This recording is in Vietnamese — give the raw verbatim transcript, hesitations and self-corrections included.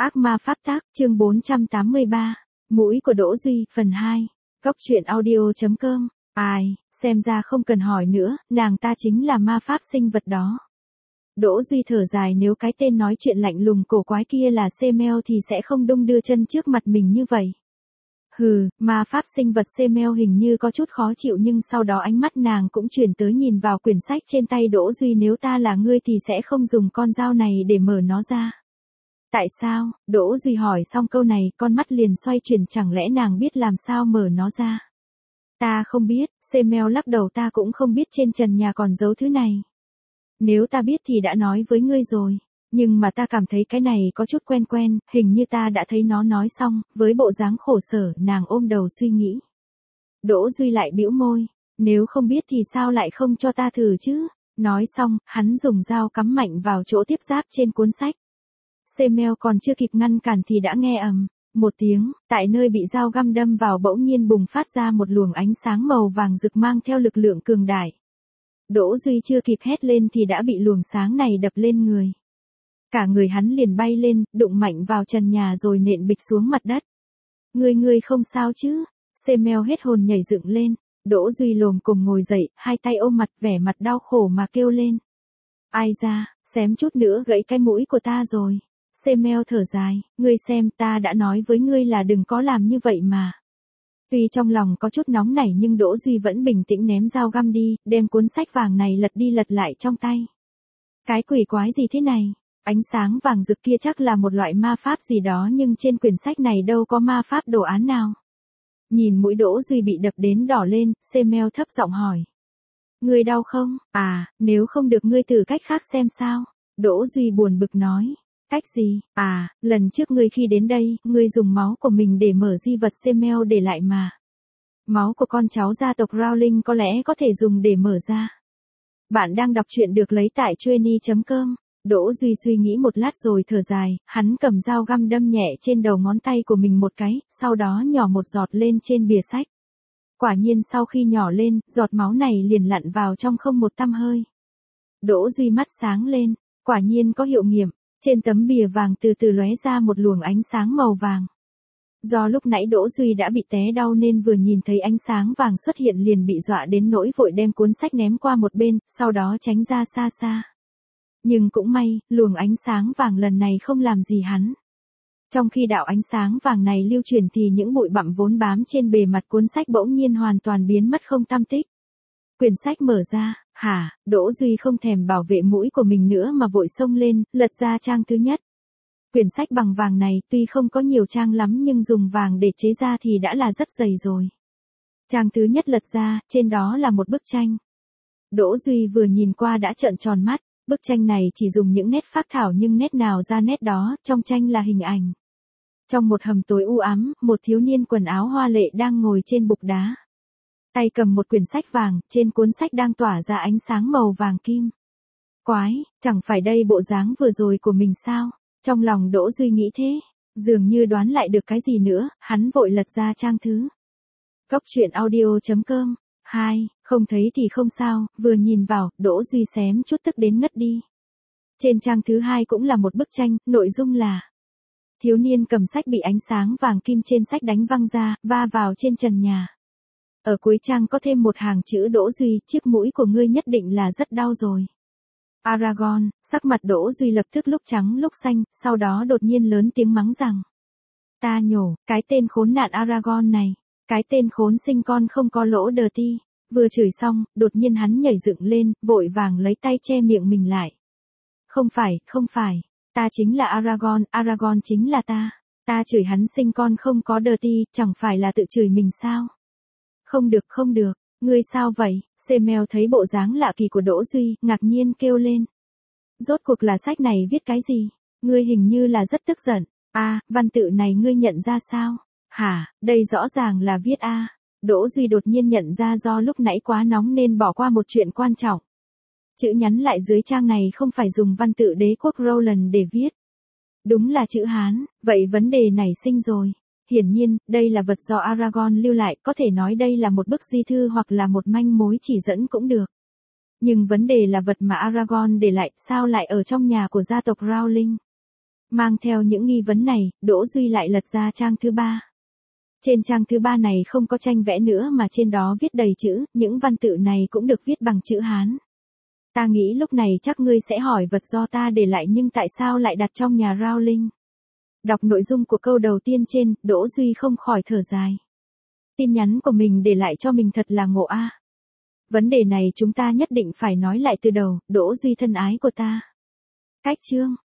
Ác ma pháp tác, chương bốn trăm tám mươi ba. Mũi của Đỗ Duy, phần hai. Góc truyện audio.com. Ai, xem ra không cần hỏi nữa, nàng ta chính là ma pháp sinh vật đó. Đỗ Duy thở dài, nếu cái tên nói chuyện lạnh lùng cổ quái kia là Semel thì sẽ không đung đưa chân trước mặt mình như vậy. Hừ, ma pháp sinh vật Semel hình như có chút khó chịu, nhưng sau đó ánh mắt nàng cũng chuyển tới nhìn vào quyển sách trên tay Đỗ Duy. Nếu ta là ngươi thì sẽ không dùng con dao này để mở nó ra. Tại sao? Đỗ Duy hỏi xong câu này, con mắt liền xoay chuyển, chẳng lẽ nàng biết làm sao mở nó ra? Ta không biết, Semel lắc đầu, ta cũng không biết trên trần nhà còn giấu thứ này. Nếu ta biết thì đã nói với ngươi rồi. Nhưng mà ta cảm thấy cái này có chút quen quen, hình như ta đã thấy nó. Nói xong, với bộ dáng khổ sở, nàng ôm đầu suy nghĩ. Đỗ Duy lại bĩu môi, nếu không biết thì sao lại không cho ta thử chứ? Nói xong, hắn dùng dao cắm mạnh vào chỗ tiếp giáp trên cuốn sách. Semel còn chưa kịp ngăn cản thì đã nghe ầm một tiếng, tại nơi bị dao găm đâm vào bỗng nhiên bùng phát ra một luồng ánh sáng màu vàng rực mang theo lực lượng cường đại. Đỗ Duy chưa kịp hét lên thì đã bị luồng sáng này đập lên người. Cả người hắn liền bay lên, đụng mạnh vào trần nhà rồi nện bịch xuống mặt đất. Ngươi ngươi không sao chứ? Semel hết hồn nhảy dựng lên. Đỗ Duy lồm cồm ngồi dậy, hai tay ôm mặt, vẻ mặt đau khổ mà kêu lên. Ai da, xém chút nữa gãy cái mũi của ta rồi. Semel thở dài, ngươi xem, ta đã nói với ngươi là đừng có làm như vậy mà. Tuy trong lòng có chút nóng nảy nhưng Đỗ Duy vẫn bình tĩnh ném dao găm đi, đem cuốn sách vàng này lật đi lật lại trong tay. Cái quỷ quái gì thế này? Ánh sáng vàng rực kia chắc là một loại ma pháp gì đó, nhưng trên quyển sách này đâu có ma pháp đồ án nào. Nhìn mũi Đỗ Duy bị đập đến đỏ lên, Semel thấp giọng hỏi. Ngươi đau không? À, nếu không được ngươi thử cách khác xem sao? Đỗ Duy buồn bực nói. Cách gì? À, lần trước ngươi khi đến đây, ngươi dùng máu của mình để mở di vật Semel để lại mà. Máu của con cháu gia tộc Rowling có lẽ có thể dùng để mở ra. Bạn đang đọc truyện được lấy tại Chueny chấm com. Đỗ Duy suy nghĩ một lát rồi thở dài, hắn cầm dao găm đâm nhẹ trên đầu ngón tay của mình một cái, sau đó nhỏ một giọt lên trên bìa sách. Quả nhiên sau khi nhỏ lên, giọt máu này liền lặn vào trong không một tăm hơi. Đỗ Duy mắt sáng lên, quả nhiên có hiệu nghiệm. Trên tấm bìa vàng từ từ lóe ra một luồng ánh sáng màu vàng. Do lúc nãy Đỗ Duy đã bị té đau nên vừa nhìn thấy ánh sáng vàng xuất hiện liền bị dọa đến nỗi vội đem cuốn sách ném qua một bên, sau đó tránh ra xa xa. Nhưng cũng may, luồng ánh sáng vàng lần này không làm gì hắn. Trong khi đạo ánh sáng vàng này lưu chuyển thì những bụi bặm vốn bám trên bề mặt cuốn sách bỗng nhiên hoàn toàn biến mất không tăm tích. Quyển sách mở ra, hả? Đỗ Duy không thèm bảo vệ mũi của mình nữa mà vội xông lên, lật ra trang thứ nhất. Quyển sách bằng vàng này tuy không có nhiều trang lắm nhưng dùng vàng để chế ra thì đã là rất dày rồi. Trang thứ nhất lật ra, trên đó là một bức tranh. Đỗ Duy vừa nhìn qua đã trợn tròn mắt, bức tranh này chỉ dùng những nét phác thảo nhưng nét nào ra nét đó, trong tranh là hình ảnh. Trong một hầm tối u ám, một thiếu niên quần áo hoa lệ đang ngồi trên bục đá. Tay cầm một quyển sách vàng, trên cuốn sách đang tỏa ra ánh sáng màu vàng kim. Quái, chẳng phải đây bộ dáng vừa rồi của mình sao? Trong lòng Đỗ Duy nghĩ thế, dường như đoán lại được cái gì nữa, hắn vội lật ra trang thứ. Góc truyện audio.com. Hai, không thấy thì không sao, vừa nhìn vào, Đỗ Duy xém chút tức đến ngất đi. Trên trang thứ hai cũng là một bức tranh, nội dung là thiếu niên cầm sách bị ánh sáng vàng kim trên sách đánh văng ra, va vào trên trần nhà. Ở cuối trang có thêm một hàng chữ Đỗ Duy, chiếc mũi của ngươi nhất định là rất đau rồi. Aragorn, sắc mặt Đỗ Duy lập tức lúc trắng lúc xanh, sau đó đột nhiên lớn tiếng mắng rằng. Ta nhổ, cái tên khốn nạn Aragorn này, cái tên khốn sinh con không có lỗ đờ ti. Vừa chửi xong, đột nhiên hắn nhảy dựng lên, vội vàng lấy tay che miệng mình lại. Không phải, không phải, ta chính là Aragorn, Aragorn chính là ta. Ta chửi hắn sinh con không có đờ ti, chẳng phải là tự chửi mình sao? Không được, không được, ngươi sao vậy? Semel thấy bộ dáng lạ kỳ của Đỗ Duy, ngạc nhiên kêu lên. Rốt cuộc là sách này viết cái gì? Ngươi hình như là rất tức giận. A, à, văn tự này ngươi nhận ra sao? Hả, đây rõ ràng là viết A. Đỗ Duy đột nhiên nhận ra do lúc nãy quá nóng nên bỏ qua một chuyện quan trọng. Chữ nhắn lại dưới trang này không phải dùng văn tự đế quốc Roland để viết. Đúng là chữ Hán, vậy vấn đề nảy sinh rồi. Hiển nhiên, đây là vật do Aragorn lưu lại, có thể nói đây là một bức di thư hoặc là một manh mối chỉ dẫn cũng được. Nhưng vấn đề là vật mà Aragorn để lại sao lại ở trong nhà của gia tộc Rowling. Mang theo những nghi vấn này, Đỗ Duy lại lật ra trang thứ ba. Trên trang thứ ba này không có tranh vẽ nữa mà trên đó viết đầy chữ, những văn tự này cũng được viết bằng chữ Hán. Ta nghĩ lúc này chắc ngươi sẽ hỏi vật do ta để lại nhưng tại sao lại đặt trong nhà Rowling. Đọc nội dung của câu đầu tiên trên, Đỗ Duy không khỏi thở dài. Tin nhắn của mình để lại cho mình thật là ngộ a. Vấn đề này chúng ta nhất định phải nói lại từ đầu, Đỗ Duy thân ái của ta. Cách chương